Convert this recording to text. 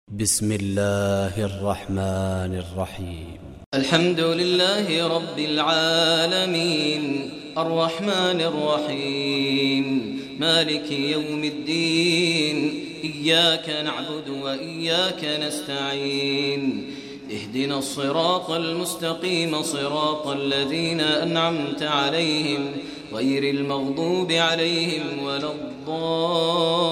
بسم الله الرحمن الرحيم. الحمد لله رب العالمين الرحمن الرحيم مالك يوم الدين إياك نعبد وإياك نستعين اهدنا الصراط المستقيم صراط الذين أنعمت عليهم غير المغضوب عليهم ولا الضالين